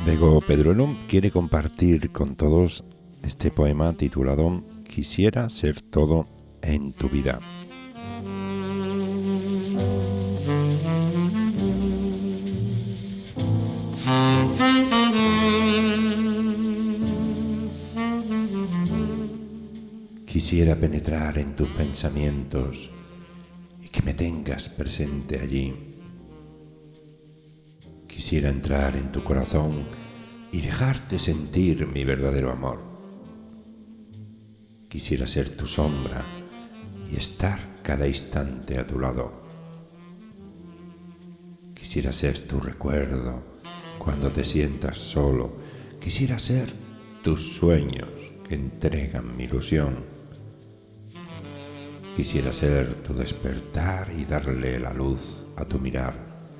Bego Pedruelo quiere compartir con todos este poema titulado Quisiera ser todo en tu vida. Quisiera penetrar en tus pensamientos y que me tengas presente allí. Quisiera entrar en tu corazón y dejarte sentir mi verdadero amor. Quisiera ser tu sombra y estar cada instante a tu lado. Quisiera ser tu recuerdo cuando te sientas solo. Quisiera ser tus sueños que entregan mi ilusión. Quisiera ser tu despertar y darle la luz a tu mirar.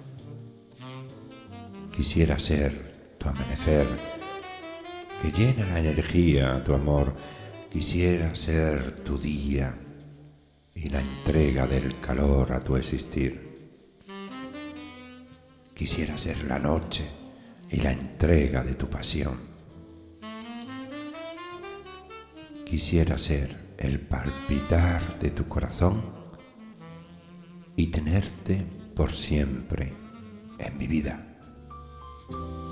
Quisiera ser tu amanecer que llena la energía a tu amor. Quisiera ser tu día y la entrega del calor a tu existir. Quisiera ser la noche y la entrega de tu pasión. Quisiera ser el palpitar de tu corazón y tenerte por siempre en mi vida.